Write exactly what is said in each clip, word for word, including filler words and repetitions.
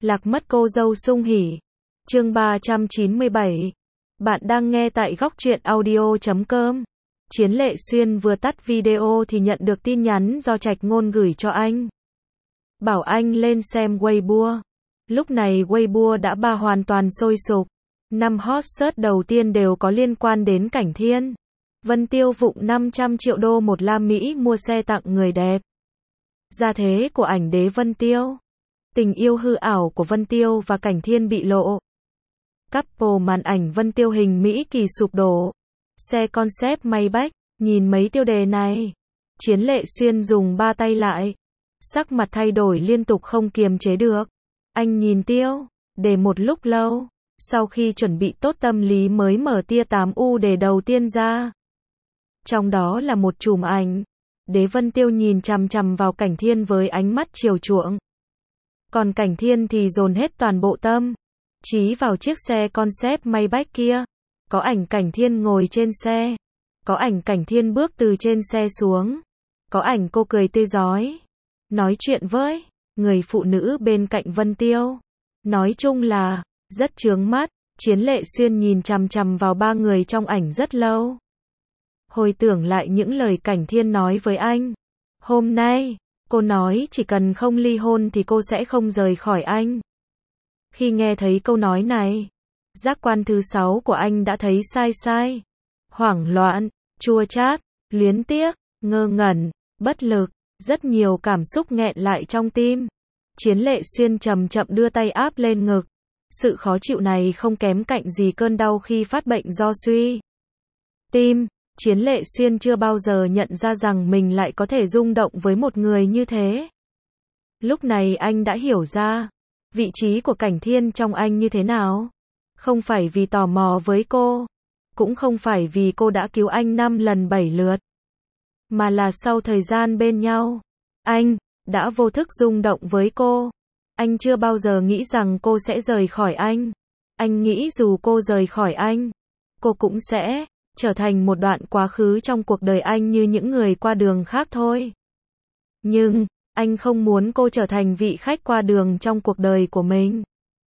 Lạc mất cô dâu sung hỉ. Chương ba trăm chín mươi bảy. Bạn đang nghe tại góc truyện audio chấm com. Chiến Lệ Xuyên vừa tắt video thì nhận được tin nhắn do Trạch Ngôn gửi cho anh. Bảo anh lên xem Weibo. Lúc này Weibo đã ba hoàn toàn sôi sục. Năm hot search đầu tiên đều có liên quan đến Cảnh Thiên. Vân Tiêu vụng năm trăm triệu đô một la Mỹ mua xe tặng người đẹp. Gia thế của ảnh đế Vân Tiêu. Tình yêu hư ảo của Vân Tiêu và Cảnh Thiên bị lộ. Couple màn ảnh Vân Tiêu hình Mỹ kỳ sụp đổ. Xe concept Maybach, nhìn mấy tiêu đề này. Chiến Lệ Xuyên dùng ba tay lại. Sắc mặt thay đổi liên tục không kiềm chế được. Anh nhìn tiêu đề một lúc lâu. Sau khi chuẩn bị tốt tâm lý mới mở tia tám u đề đầu tiên ra. Trong đó là một chùm ảnh. Đế Vân Tiêu nhìn chằm chằm vào Cảnh Thiên với ánh mắt chiều chuộng. Còn Cảnh Thiên thì dồn hết toàn bộ tâm trí vào chiếc xe concept Maybach kia. Có ảnh Cảnh Thiên ngồi trên xe. Có ảnh Cảnh Thiên bước từ trên xe xuống. Có ảnh cô cười tươi rói. Nói chuyện với người phụ nữ bên cạnh Vân Tiêu. Nói chung là rất chướng mắt. Chiến Lệ Xuyên nhìn chằm chằm vào ba người trong ảnh rất lâu. Hồi tưởng lại những lời Cảnh Thiên nói với anh. Hôm nay, cô nói chỉ cần không ly hôn thì cô sẽ không rời khỏi anh. Khi nghe thấy câu nói này, giác quan thứ sáu của anh đã thấy sai sai. Hoảng loạn, chua chát, luyến tiếc, ngơ ngẩn, bất lực, rất nhiều cảm xúc nghẹn lại trong tim. Chiến Lệ Xuyên chậm chậm đưa tay áp lên ngực. Sự khó chịu này không kém cạnh gì cơn đau khi phát bệnh do suy tim. Chiến Lệ Xuyên chưa bao giờ nhận ra rằng mình lại có thể rung động với một người như thế. Lúc này anh đã hiểu ra vị trí của Cảnh Thiên trong anh như thế nào. Không phải vì tò mò với cô, cũng không phải vì cô đã cứu anh năm lần bảy lượt, mà là sau thời gian bên nhau, anh đã vô thức rung động với cô. Anh chưa bao giờ nghĩ rằng cô sẽ rời khỏi anh. Anh nghĩ dù cô rời khỏi anh, cô cũng sẽ trở thành một đoạn quá khứ trong cuộc đời anh như những người qua đường khác thôi. Nhưng, anh không muốn cô trở thành vị khách qua đường trong cuộc đời của mình.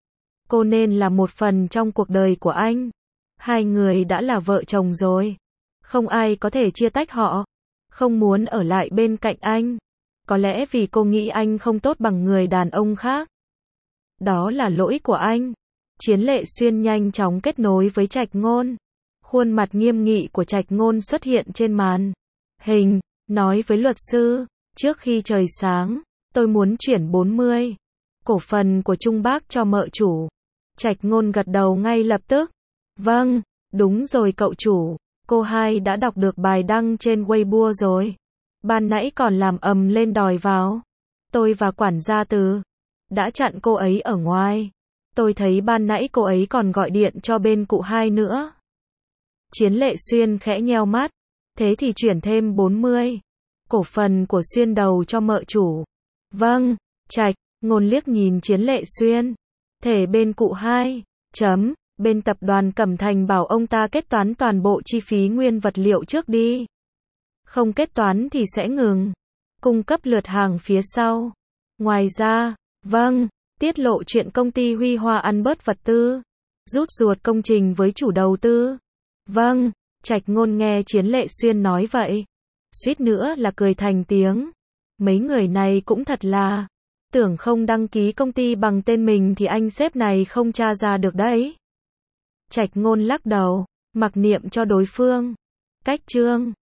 Cô nên là một phần trong cuộc đời của anh. Hai người đã là vợ chồng rồi. Không ai có thể chia tách họ. Không muốn ở lại bên cạnh anh. Có lẽ vì cô nghĩ anh không tốt bằng người đàn ông khác. Đó là lỗi của anh. Chiến Lệ Xuyên nhanh chóng kết nối với Trạch Ngôn. Khuôn mặt nghiêm nghị của Trạch Ngôn xuất hiện trên màn hình, nói với luật sư, trước khi trời sáng, tôi muốn chuyển bốn mươi cổ phần của Trung Bác cho mợ chủ. Trạch Ngôn gật đầu ngay lập tức. Vâng, đúng rồi cậu chủ, cô hai đã đọc được bài đăng trên Weibo rồi. Ban nãy còn làm ầm lên đòi vào. Tôi và quản gia Từ đã chặn cô ấy ở ngoài. Tôi thấy ban nãy cô ấy còn gọi điện cho bên cụ hai nữa. Chiến Lệ Xuyên khẽ nheo mắt. Thế thì chuyển thêm bốn mươi cổ phần của Xuyên đầu cho mợ chủ. Vâng, Trạch Ngôn liếc nhìn Chiến Lệ Xuyên. Thể bên cụ hai, chấm, bên tập đoàn Cẩm Thành bảo ông ta kết toán toàn bộ chi phí nguyên vật liệu trước đi. Không kết toán thì sẽ ngừng cung cấp lượt hàng phía sau. Ngoài ra, vâng, tiết lộ chuyện công ty Huy Hoa ăn bớt vật tư, rút ruột công trình với chủ đầu tư. Vâng, Trạch Ngôn nghe Chiến Lệ Xuyên nói vậy, suýt nữa là cười thành tiếng. Mấy người này cũng thật là, tưởng không đăng ký công ty bằng tên mình thì anh sếp này không tra ra được đấy. Trạch Ngôn lắc đầu, mặc niệm cho đối phương. Cách chương